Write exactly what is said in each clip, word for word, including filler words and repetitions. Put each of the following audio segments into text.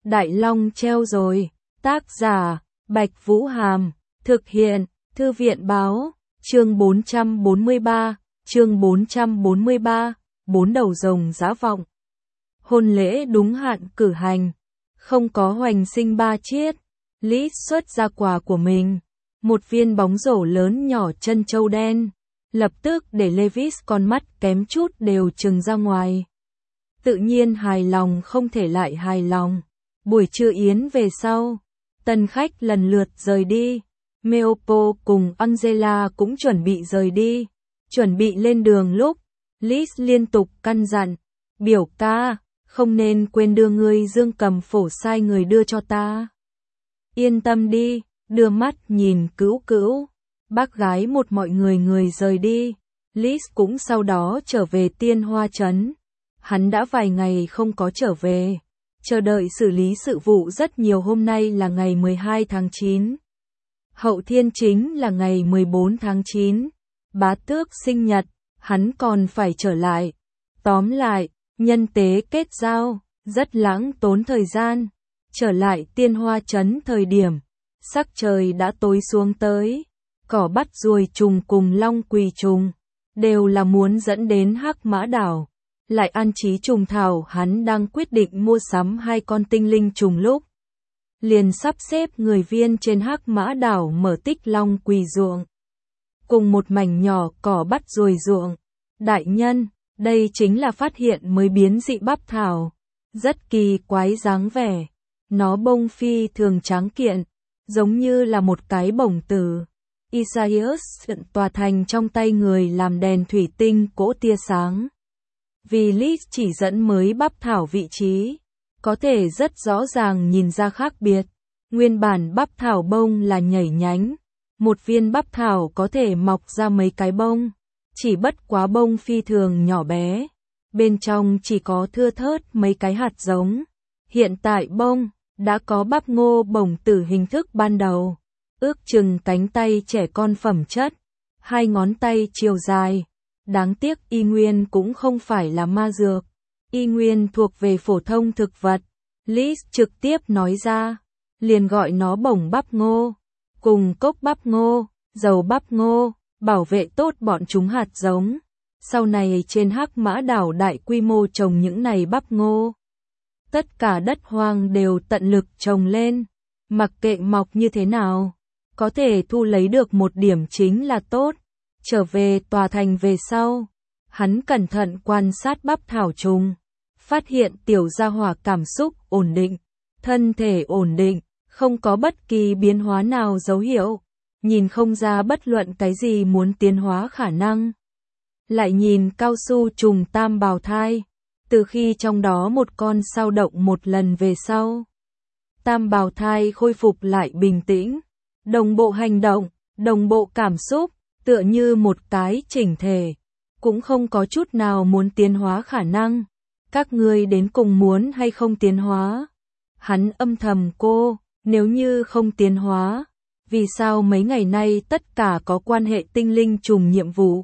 Đại Long treo rồi. Tác giả, Bạch Vũ Hàm. Thực hiện, Thư viện Báo. Chương bốn trăm bốn mươi ba, chương bốn trăm bốn mươi ba, bốn đầu rồng dã vọng. Hôn lễ đúng hạn cử hành. Không có hoành sinh ba chiết. Lý xuất ra quà của mình. Một viên bóng rổ lớn nhỏ chân châu đen. Lập tức để Levis con mắt kém chút đều trừng ra ngoài. Tự nhiên hài lòng không thể lại hài lòng. Buổi trưa yến về sau. Tân khách lần lượt rời đi. Meopo cùng Angela cũng chuẩn bị rời đi. Chuẩn bị lên đường lúc. Liz liên tục căn dặn. Biểu ca, không nên quên đưa ngươi dương cầm phổ sai người đưa cho ta. Yên tâm đi, đưa mắt nhìn Cữu Cữu. Bác gái một mọi người người rời đi. Liz cũng sau đó trở về Tiên Hoa Trấn. Hắn đã vài ngày không có trở về. Chờ đợi xử lý sự vụ rất nhiều. Hôm nay là ngày mười hai tháng chín. Hậu thiên chính là ngày mười bốn tháng chín. Bá tước sinh nhật, hắn còn phải trở lại. Tóm lại, nhân tế kết giao, rất lãng tốn thời gian. Trở lại Tiên Hoa Trấn thời điểm, sắc trời đã tối xuống tới. Cỏ bắt ruồi trùng cùng long quỳ trùng, đều là muốn dẫn đến Hắc Mã Đảo. Lại an trí trùng thảo. Hắn đang quyết định mua sắm hai con tinh linh trùng lúc. Liền sắp xếp người viên trên Hắc Mã Đảo mở tích long quỳ ruộng. Cùng một mảnh nhỏ cỏ bắt ruồi ruộng. Đại nhân, đây chính là phát hiện mới biến dị bắp thảo. Rất kỳ quái dáng vẻ. Nó bông phi thường tráng kiện, giống như là một cái bổng tử. Isaias tòa thành trong tay người làm đèn thủy tinh cỗ tia sáng. Vì Liz chỉ dẫn mới bắp thảo vị trí, có thể rất rõ ràng nhìn ra khác biệt. Nguyên bản bắp thảo bông là nhảy nhánh, một viên bắp thảo có thể mọc ra mấy cái bông, chỉ bất quá bông phi thường nhỏ bé, bên trong chỉ có thưa thớt mấy cái hạt giống. Hiện tại bông đã có bắp ngô bổng tử hình thức ban đầu, ước chừng cánh tay trẻ con phẩm chất, hai ngón tay chiều dài. Đáng tiếc y nguyên cũng không phải là ma dược, y nguyên thuộc về phổ thông thực vật. Liz trực tiếp nói ra, liền gọi nó bổng bắp ngô, cùng cốc bắp ngô, dầu bắp ngô, bảo vệ tốt bọn chúng hạt giống. Sau này trên Hắc Mã Đảo đại quy mô trồng những này bắp ngô. Tất cả đất hoang đều tận lực trồng lên, mặc kệ mọc như thế nào, có thể thu lấy được một điểm chính là tốt. Trở về tòa thành về sau, hắn cẩn thận quan sát bắp thảo trùng, phát hiện tiểu gia hỏa cảm xúc ổn định, thân thể ổn định, không có bất kỳ biến hóa nào dấu hiệu, nhìn không ra bất luận cái gì muốn tiến hóa khả năng. Lại nhìn cao su trùng tam bào thai, từ khi trong đó một con sao động một lần về sau, tam bào thai khôi phục lại bình tĩnh, đồng bộ hành động, đồng bộ cảm xúc, tựa như một cái chỉnh thể, cũng không có chút nào muốn tiến hóa khả năng. Các ngươi đến cùng muốn hay không tiến hóa? Hắn âm thầm cô, nếu như không tiến hóa, vì sao mấy ngày nay tất cả có quan hệ tinh linh trùng nhiệm vụ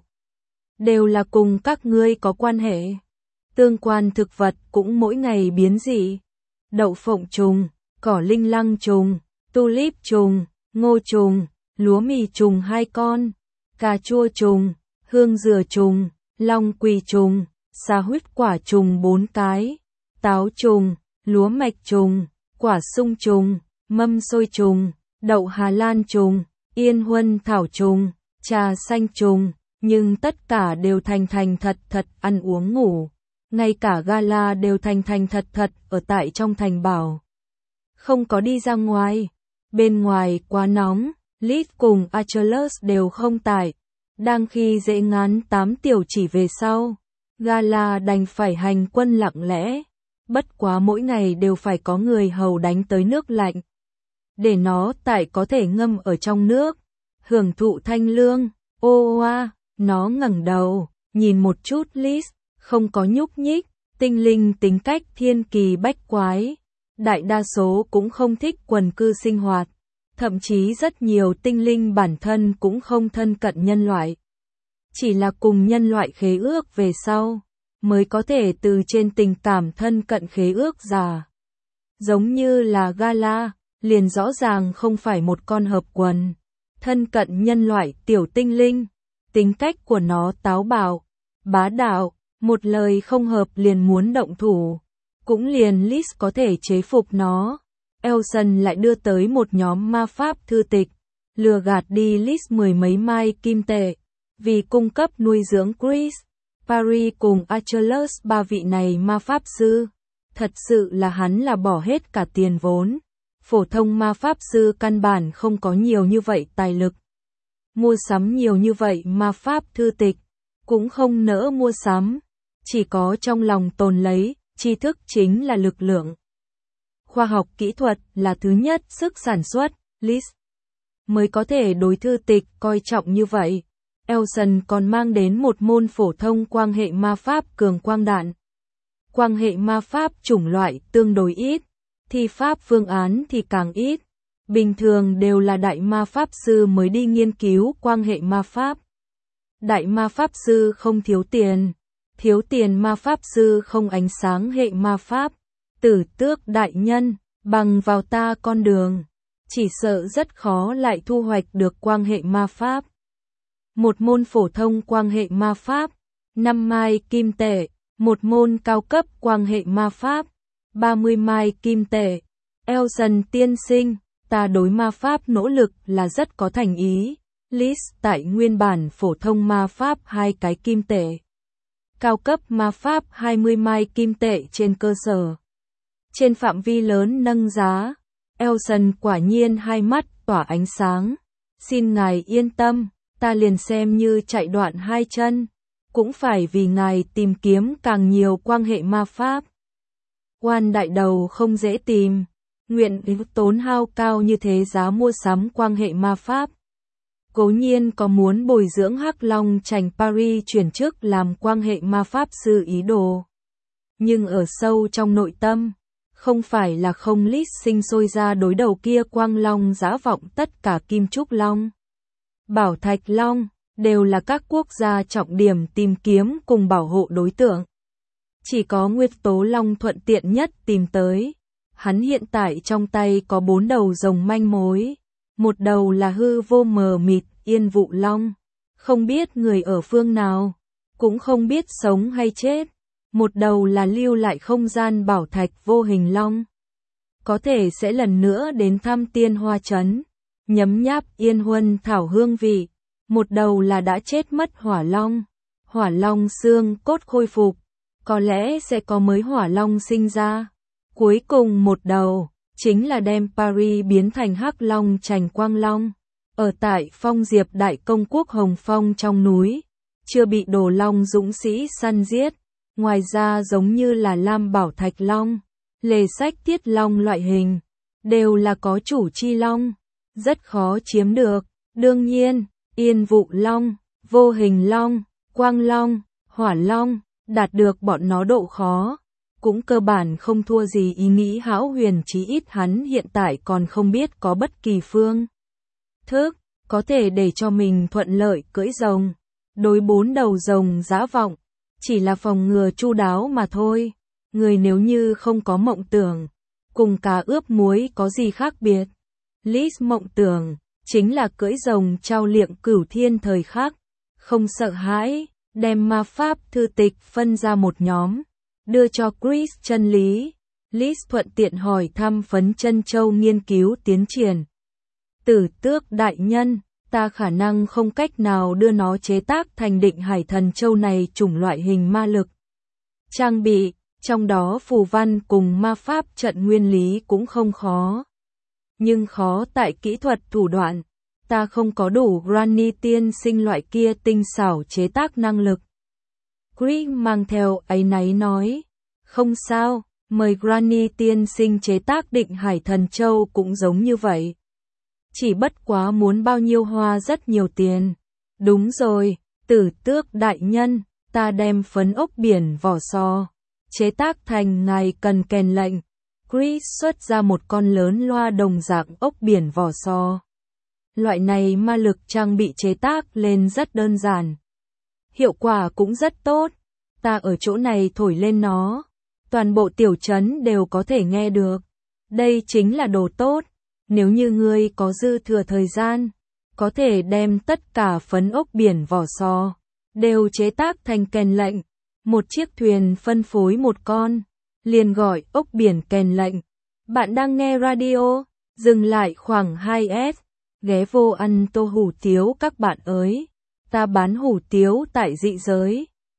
đều là cùng các ngươi có quan hệ? Tương quan thực vật cũng mỗi ngày biến dị. Đậu phộng trùng, cỏ linh lăng trùng, tulip trùng, ngô trùng, lúa mì trùng hai con, cà chua trùng, hương dừa trùng, long quỳ trùng, sa huyết quả trùng bốn cái, táo trùng, lúa mạch trùng, quả sung trùng, mâm xôi trùng, đậu Hà Lan trùng, yên huân thảo trùng, trà xanh trùng, nhưng tất cả đều thành thành thật thật ăn uống ngủ. Ngay cả Gala đều thành thành thật thật ở tại trong thành bảo. Không có đi ra ngoài. Bên ngoài quá nóng, Liz cùng Achilles đều không tại. Đang khi dễ ngán tám tiểu chỉ về sau, Gala đành phải hành quân lặng lẽ. Bất quá mỗi ngày đều phải có người hầu đánh tới nước lạnh. Để nó tại có thể ngâm ở trong nước, hưởng thụ thanh lương. Ô oa, nó ngẩng đầu, nhìn một chút Liz, không có nhúc nhích. Tinh linh tính cách thiên kỳ bách quái, đại đa số cũng không thích quần cư sinh hoạt, thậm chí rất nhiều tinh linh bản thân cũng không thân cận nhân loại. Chỉ là cùng nhân loại khế ước về sau, mới có thể từ trên tình cảm thân cận khế ước giả. giống như là gala, liền rõ ràng không phải một con hợp quần. Thân cận nhân loại tiểu tinh linh, tính cách của nó táo bạo, bá đạo, một lời không hợp liền muốn động thủ. Cũng liền Liz có thể chế phục nó. Elson lại đưa tới một nhóm ma pháp thư tịch, lừa gạt đi Liz mười mấy mai kim tệ, vì cung cấp nuôi dưỡng Chris, Paris cùng Achilles ba vị này ma pháp sư. Thật sự là hắn là bỏ hết cả tiền vốn. Phổ thông ma pháp sư căn bản không có nhiều như vậy tài lực. Mua sắm nhiều như vậy ma pháp thư tịch, cũng không nỡ mua sắm. Chỉ có trong lòng tồn lấy, tri thức chính là lực lượng. Khoa học kỹ thuật là thứ nhất, sức sản xuất, Liz mới có thể đối thư tịch coi trọng như vậy. Elson còn mang đến một môn phổ thông quang hệ ma pháp cường quang đạn. Quang hệ ma pháp chủng loại tương đối ít, thi pháp phương án thì càng ít. Bình thường đều là đại ma pháp sư mới đi nghiên cứu quang hệ ma pháp. Đại ma pháp sư không thiếu tiền, thiếu tiền ma pháp sư không ánh sáng hệ ma pháp. Tử Tước đại nhân, bằng vào ta con đường, chỉ sợ rất khó lại thu hoạch được quang hệ ma pháp. Một môn phổ thông quang hệ ma pháp, năm mai kim tệ, một môn cao cấp quang hệ ma pháp, ba mươi mai kim tệ. Elson tiên sinh, ta đối ma pháp nỗ lực là rất có thành ý. Liz tại nguyên bản phổ thông ma pháp hai cái kim tệ. Cao cấp ma pháp hai mươi mai kim tệ trên cơ sở. Trên phạm vi lớn nâng giá. Elson quả nhiên hai mắt tỏa ánh sáng. Xin ngài yên tâm, ta liền xem như chạy đoạn hai chân. Cũng phải vì ngài tìm kiếm càng nhiều quang hệ ma pháp. Quan đại đầu không dễ tìm. Nguyện tốn hao cao như thế giá mua sắm quang hệ ma pháp. Cố nhiên có muốn bồi dưỡng Hắc Long Chành Paris chuyển chức làm quang hệ ma pháp sư ý đồ. Nhưng ở sâu trong nội tâm, không phải là không Liz sinh sôi ra đối đầu kia quang long dã vọng tất cả kim trúc long. Bảo thạch long, đều là các quốc gia trọng điểm tìm kiếm cùng bảo hộ đối tượng. Chỉ có Nguyệt Tố Long thuận tiện nhất tìm tới. Hắn hiện tại trong tay có bốn đầu rồng manh mối. Một đầu là hư vô mờ mịt, Yên Vụ Long. Không biết người ở phương nào, cũng không biết sống hay chết. Một đầu là lưu lại không gian bảo thạch vô hình long. Có thể sẽ lần nữa đến thăm Tiên Hoa Trấn, nhấm nháp yên huân thảo hương vị. Một đầu là đã chết mất hỏa long. Hỏa long xương cốt khôi phục, có lẽ sẽ có mới hỏa long sinh ra. Cuối cùng một đầu, chính là đem Paris biến thành Hắc Long Chành Quang Long. Ở tại Phong Diệp Đại Công Quốc Hồng Phong trong núi, chưa bị Đồ Long dũng sĩ săn giết. Ngoài ra giống như là Lam Bảo Thạch Long, Lề Sách Tiết Long loại hình, đều là có chủ chi long, rất khó chiếm được. Đương nhiên, Yên Vụ Long, Vô Hình Long, Quang Long, Hỏa Long, đạt được bọn nó độ khó, cũng cơ bản không thua gì ý nghĩ Hão Huyền, chí ít hắn hiện tại còn không biết có bất kỳ phương thức có thể để cho mình thuận lợi cưỡi rồng. Đối bốn đầu rồng dã vọng, chỉ là phòng ngừa chu đáo mà thôi. Người nếu như không có mộng tưởng, cùng cá ướp muối có gì khác biệt. Liz mộng tưởng, chính là cưỡi rồng trao liệng cửu thiên thời khắc, không sợ hãi, đem ma pháp thư tịch phân ra một nhóm, đưa cho Chris chân lý. Liz thuận tiện hỏi thăm Phấn Chân Châu nghiên cứu tiến triển. Tử Tước đại nhân, ta khả năng không cách nào đưa nó chế tác thành Định Hải Thần Châu này chủng loại hình ma lực. Trang bị, trong đó phù văn cùng ma pháp trận nguyên lý cũng không khó. Nhưng khó tại kỹ thuật thủ đoạn, ta không có đủ Granny tiên sinh loại kia tinh xảo chế tác năng lực. Chris mang theo áy náy nói, không sao, mời Granny tiên sinh chế tác Định Hải Thần Châu cũng giống như vậy. Chỉ bất quá muốn bao nhiêu hoa rất nhiều tiền. Đúng rồi, Tử Tước đại nhân, ta đem phấn ốc biển vỏ sò chế tác thành ngài cần kèn lệnh. Chris xuất ra một con lớn loa đồng dạng ốc biển vỏ sò. Loại này ma lực trang bị chế tác lên rất đơn giản. Hiệu quả cũng rất tốt. Ta ở chỗ này thổi lên nó, toàn bộ tiểu trấn đều có thể nghe được. Đây chính là đồ tốt. Nếu như ngươi có dư thừa thời gian, có thể đem tất cả phấn ốc biển vỏ sò đều chế tác thành kèn lệnh. Một chiếc thuyền phân phối một con, liền gọi ốc biển kèn lệnh. Bạn đang nghe radio, dừng lại khoảng hai s, ghé vô ăn tô hủ tiếu các bạn ơi. Ta bán hủ tiếu tại dị giới.